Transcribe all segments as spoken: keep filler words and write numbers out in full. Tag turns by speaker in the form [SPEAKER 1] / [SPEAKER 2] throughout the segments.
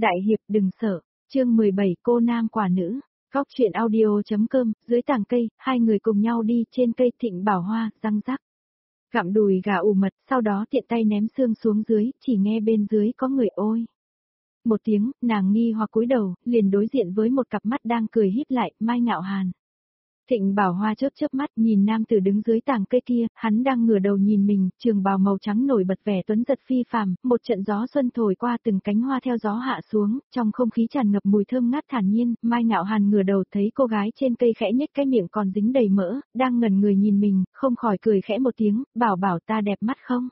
[SPEAKER 1] Đại hiệp đừng sợ, chương mười bảy cô nam quả nữ, góc chuyện audio.com, dưới tàng cây, hai người cùng nhau đi trên cây Thịnh Bảo Hoa, răng rắc. Gặm đùi gà ủ mật, sau đó tiện tay ném xương xuống dưới, chỉ nghe bên dưới có người ôi. Một tiếng, nàng nghi hoặc cúi đầu, liền đối diện với một cặp mắt đang cười híp lại, Mai Ngạo Hàn. Thịnh Bảo Hoa chớp chớp mắt nhìn nam tử đứng dưới tàng cây kia, hắn đang ngửa đầu nhìn mình, trường bào màu trắng nổi bật vẻ tuấn giật phi phàm, một trận gió xuân thổi qua từng cánh hoa theo gió hạ xuống, trong không khí tràn ngập mùi thơm ngát thản nhiên, Mai Ngạo Hàn ngửa đầu thấy cô gái trên cây khẽ nhếch cái miệng còn dính đầy mỡ, đang ngẩn người nhìn mình, không khỏi cười khẽ một tiếng, bảo bảo ta đẹp mắt không?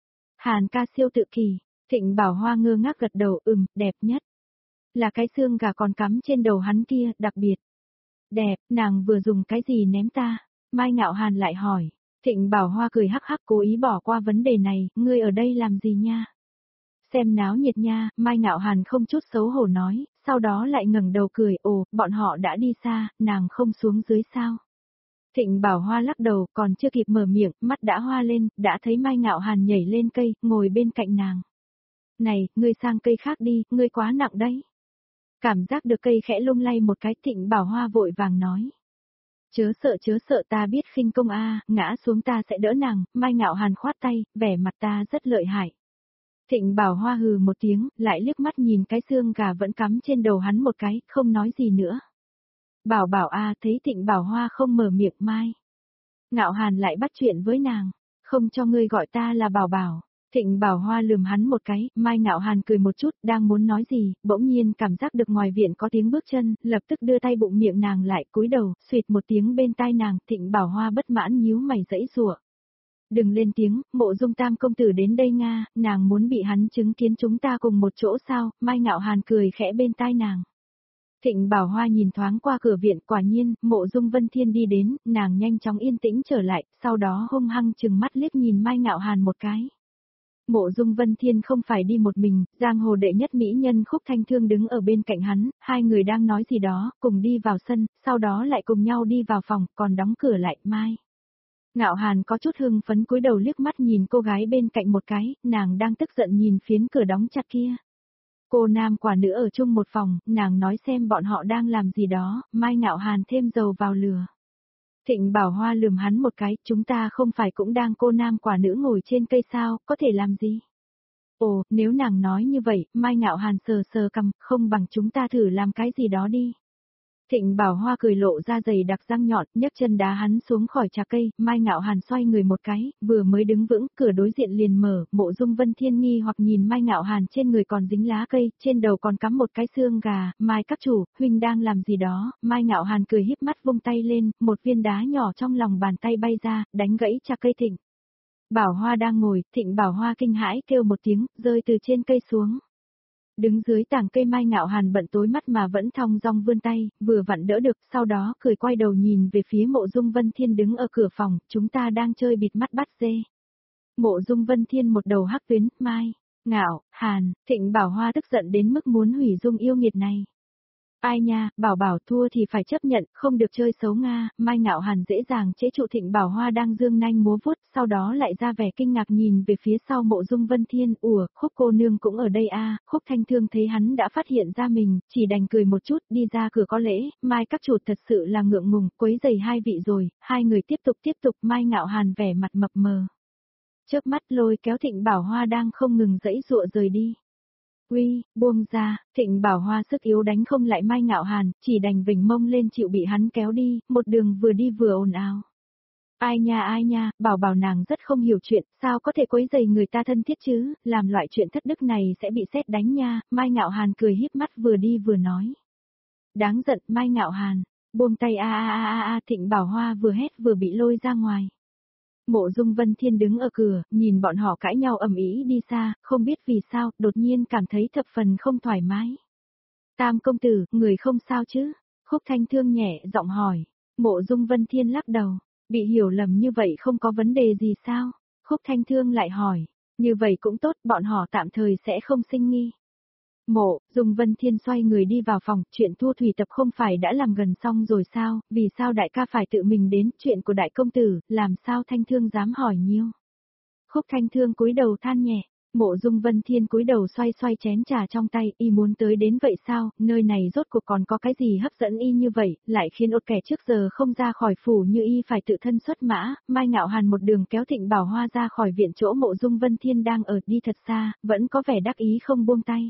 [SPEAKER 1] Hàn ca siêu tự kỳ, Thịnh Bảo Hoa ngơ ngác gật đầu, ừm, đẹp nhất. Là cái xương gà còn cắm trên đầu hắn kia, đặc biệt. Đẹp, nàng vừa dùng cái gì ném ta? Mai Ngạo Hàn lại hỏi. Thịnh Bảo Hoa cười hắc hắc cố ý bỏ qua vấn đề này, ngươi ở đây làm gì nha? Xem náo nhiệt nha, Mai Ngạo Hàn không chút xấu hổ nói, sau đó lại ngẩng đầu cười, ồ, bọn họ đã đi xa, nàng không xuống dưới sao? Thịnh Bảo Hoa lắc đầu, còn chưa kịp mở miệng, mắt đã hoa lên, đã thấy Mai Ngạo Hàn nhảy lên cây, ngồi bên cạnh nàng. Này, ngươi sang cây khác đi, ngươi quá nặng đấy. Cảm giác được cây khẽ lung lay một cái, Thịnh Bảo Hoa vội vàng nói. Chớ sợ chớ sợ, ta biết khinh công a, ngã xuống ta sẽ đỡ nàng, Mai Ngạo Hàn khoát tay, vẻ mặt ta rất lợi hại. Thịnh Bảo Hoa hừ một tiếng, lại liếc mắt nhìn cái xương gà vẫn cắm trên đầu hắn một cái, không nói gì nữa. Bảo bảo a, thấy Thịnh Bảo Hoa không mở miệng, Mai Ngạo Hàn lại bắt chuyện với nàng, không cho ngươi gọi ta là bảo bảo. Thịnh Bảo Hoa lườm hắn một cái, Mai Ngạo Hàn cười một chút, đang muốn nói gì, bỗng nhiên cảm giác được ngoài viện có tiếng bước chân, lập tức đưa tay bụng miệng nàng lại, cúi đầu, xuyệt một tiếng bên tai nàng, Thịnh Bảo Hoa bất mãn nhíu mày giãy giụa. Đừng lên tiếng, Mộ Dung Tam công tử đến đây nga, nàng muốn bị hắn chứng kiến chúng ta cùng một chỗ sao? Mai Ngạo Hàn cười khẽ bên tai nàng. Thịnh Bảo Hoa nhìn thoáng qua cửa viện, quả nhiên, Mộ Dung Vân Thiên đi đến, nàng nhanh chóng yên tĩnh trở lại, sau đó hung hăng trừng mắt liếc nhìn Mai Ngạo Hàn một cái. Mộ Dung Vân Thiên không phải đi một mình, giang hồ đệ nhất mỹ nhân Khúc Thanh Thương đứng ở bên cạnh hắn, hai người đang nói gì đó, cùng đi vào sân, sau đó lại cùng nhau đi vào phòng, còn đóng cửa lại, Mai Ngạo Hàn có chút hưng phấn cúi đầu liếc mắt nhìn cô gái bên cạnh một cái, nàng đang tức giận nhìn phiến cửa đóng chặt kia. Cô nam quả nữ ở chung một phòng, nàng nói xem bọn họ đang làm gì đó, Mai Ngạo Hàn thêm dầu vào lửa. Thịnh Bảo Hoa lườm hắn một cái, chúng ta không phải cũng đang cô nam quả nữ ngồi trên cây sao, có thể làm gì? Ồ, nếu nàng nói như vậy, Mai Ngạo Hàn sờ sờ cằm, không bằng chúng ta thử làm cái gì đó đi. Thịnh Bảo Hoa cười lộ ra giày đặc răng nhọn, nhấc chân đá hắn xuống khỏi trà cây, Mai Ngạo Hàn xoay người một cái, vừa mới đứng vững, cửa đối diện liền mở, Mộ Dung Vân Thiên nghi hoặc nhìn Mai Ngạo Hàn trên người còn dính lá cây, trên đầu còn cắm một cái xương gà, Mai các chủ, huynh đang làm gì đó, Mai Ngạo Hàn cười híp mắt vung tay lên, một viên đá nhỏ trong lòng bàn tay bay ra, đánh gãy trà cây Thịnh Bảo Hoa đang ngồi, Thịnh Bảo Hoa kinh hãi kêu một tiếng, rơi từ trên cây xuống. Đứng dưới tảng cây Mai Ngạo Hàn bận tối mắt mà vẫn thong dong vươn tay, vừa vặn đỡ được, sau đó cười quay đầu nhìn về phía Mộ Dung Vân Thiên đứng ở cửa phòng, chúng ta đang chơi bịt mắt bắt dê. Mộ Dung Vân Thiên một đầu hắc tuyến, Mai Ngạo Hàn, Thịnh Bảo Hoa tức giận đến mức muốn hủy dung yêu nghiệt này. Ai nha, bảo bảo thua thì phải chấp nhận, không được chơi xấu nga, Mai Ngạo Hàn dễ dàng chế trụ Thịnh Bảo Hoa đang dương nanh múa vuốt, sau đó lại ra vẻ kinh ngạc nhìn về phía sau Mộ Dung Vân Thiên, ủa, Khúc cô nương cũng ở đây a, Khúc Thanh Thương thấy hắn đã phát hiện ra mình, chỉ đành cười một chút, đi ra cửa có lễ, Mai các chủ thật sự là ngượng ngùng, quấy rầy hai vị rồi, hai người tiếp tục tiếp tục, Mai Ngạo Hàn vẻ mặt mập mờ. Chớp mắt lôi kéo Thịnh Bảo Hoa đang không ngừng giãy giụa rời đi. Uy, buông ra, Thịnh Bảo Hoa sức yếu đánh không lại Mai Ngạo Hàn, chỉ đành vểnh mông lên chịu bị hắn kéo đi, một đường vừa đi vừa ồn ào. Ai nha ai nha, bảo bảo nàng rất không hiểu chuyện, sao có thể quấy rầy người ta thân thiết chứ, làm loại chuyện thất đức này sẽ bị sét đánh nha, Mai Ngạo Hàn cười híp mắt vừa đi vừa nói. Đáng giận, Mai Ngạo Hàn, buông tay a a a a a, Thịnh Bảo Hoa vừa hét vừa bị lôi ra ngoài. Mộ Dung Vân Thiên đứng ở cửa, nhìn bọn họ cãi nhau ầm ĩ đi xa, không biết vì sao, đột nhiên cảm thấy thập phần không thoải mái. Tam công tử, người không sao chứ? Khúc Thanh Thương nhẹ giọng hỏi. Mộ Dung Vân Thiên lắc đầu, bị hiểu lầm như vậy không có vấn đề gì sao? Khúc Thanh Thương lại hỏi, như vậy cũng tốt, bọn họ tạm thời sẽ không sinh nghi. Mộ Dung Vân Thiên xoay người đi vào phòng, chuyện thu thủy tập không phải đã làm gần xong rồi sao, vì sao đại ca phải tự mình đến, chuyện của đại công tử, làm sao Thanh Thương dám hỏi nhiêu. Khúc Thanh Thương cúi đầu than nhẹ, Mộ Dung Vân Thiên cúi đầu xoay xoay chén trà trong tay, y muốn tới đến vậy sao, nơi này rốt cuộc còn có cái gì hấp dẫn y như vậy, lại khiến ột kẻ trước giờ không ra khỏi phủ như y phải tự thân xuất mã. Mai Ngạo Hàn một đường kéo Thịnh Bảo Hoa ra khỏi viện chỗ Mộ Dung Vân Thiên đang ở, đi thật xa, vẫn có vẻ đắc ý không buông tay.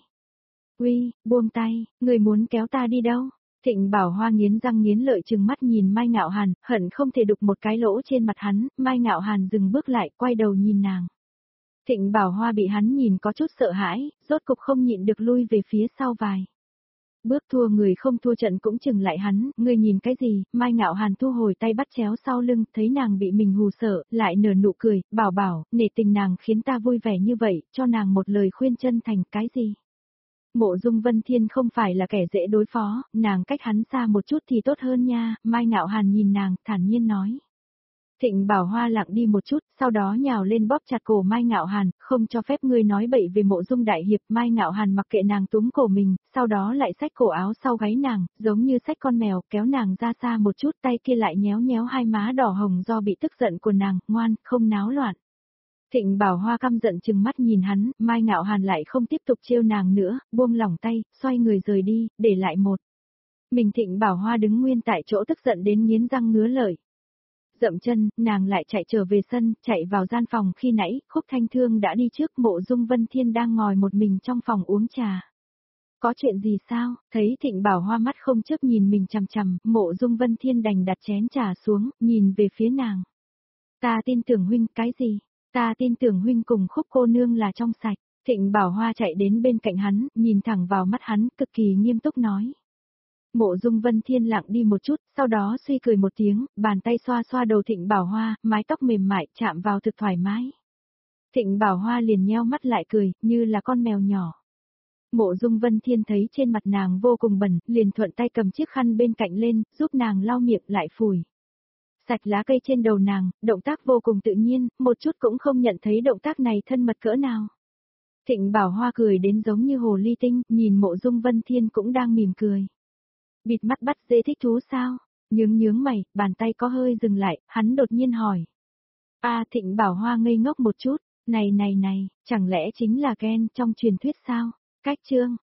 [SPEAKER 1] Uy, buông tay, người muốn kéo ta đi đâu? Thịnh Bảo Hoa nghiến răng nghiến lợi trừng mắt nhìn Mai Ngạo Hàn, hận không thể đục một cái lỗ trên mặt hắn. Mai Ngạo Hàn dừng bước lại, quay đầu nhìn nàng. Thịnh Bảo Hoa bị hắn nhìn có chút sợ hãi, rốt cục không nhịn được lui về phía sau vài bước. Thua người không thua trận cũng chừng lại hắn, ngươi nhìn cái gì? Mai Ngạo Hàn thu hồi tay bắt chéo sau lưng, thấy nàng bị mình hù sợ, lại nở nụ cười, bảo bảo, nể tình nàng khiến ta vui vẻ như vậy, cho nàng một lời khuyên chân thành. Cái gì? Mộ Dung Vân Thiên không phải là kẻ dễ đối phó, nàng cách hắn xa một chút thì tốt hơn nha. Mai Ngạo Hàn nhìn nàng, thản nhiên nói. Thịnh Bảo Hoa lặng đi một chút, sau đó nhào lên bóp chặt cổ Mai Ngạo Hàn, không cho phép ngươi nói bậy về Mộ Dung đại hiệp. Mai Ngạo Hàn mặc kệ nàng túm cổ mình, sau đó lại xách cổ áo sau gáy nàng, giống như xách con mèo, kéo nàng ra xa một chút, tay kia lại nhéo nhéo hai má đỏ hồng do bị tức giận của nàng, ngoan, không náo loạn. Thịnh Bảo Hoa căm giận trừng mắt nhìn hắn, Mai Ngạo Hàn lại không tiếp tục trêu nàng nữa, buông lỏng tay, xoay người rời đi, để lại một mình. Thịnh Bảo Hoa đứng nguyên tại chỗ tức giận đến nghiến răng ngứa lợi. Dậm chân, nàng lại chạy trở về sân, chạy vào gian phòng. Khi nãy, Khúc Thanh Thương đã đi trước. Mộ Dung Vân Thiên đang ngồi một mình trong phòng uống trà. Có chuyện gì sao? Thấy Thịnh Bảo Hoa mắt không chớp nhìn mình chằm chằm, Mộ Dung Vân Thiên đành đặt chén trà xuống, nhìn về phía nàng. Ta tin tưởng huynh. Cái gì? Ta tin tưởng huynh cùng Khúc cô nương là trong sạch. Thịnh Bảo Hoa chạy đến bên cạnh hắn, nhìn thẳng vào mắt hắn, cực kỳ nghiêm túc nói. Mộ Dung Vân Thiên lặng đi một chút, sau đó suy cười một tiếng, bàn tay xoa xoa đầu Thịnh Bảo Hoa, mái tóc mềm mại chạm vào thực thoải mái. Thịnh Bảo Hoa liền nheo mắt lại cười, như là con mèo nhỏ. Mộ Dung Vân Thiên thấy trên mặt nàng vô cùng bẩn, liền thuận tay cầm chiếc khăn bên cạnh lên, giúp nàng lau miệng lại phủi sạch lá cây trên đầu nàng, động tác vô cùng tự nhiên, một chút cũng không nhận thấy động tác này thân mật cỡ nào. Thịnh Bảo Hoa cười đến giống như hồ ly tinh, nhìn Mộ Dung Vân Thiên cũng đang mỉm cười. Bịt mắt bắt dê thích thú sao? Nhướng nhướng mày, bàn tay có hơi dừng lại, hắn đột nhiên hỏi. A à, Thịnh Bảo Hoa ngây ngốc một chút, này này này, chẳng lẽ chính là ghen trong truyền thuyết sao? Cách chương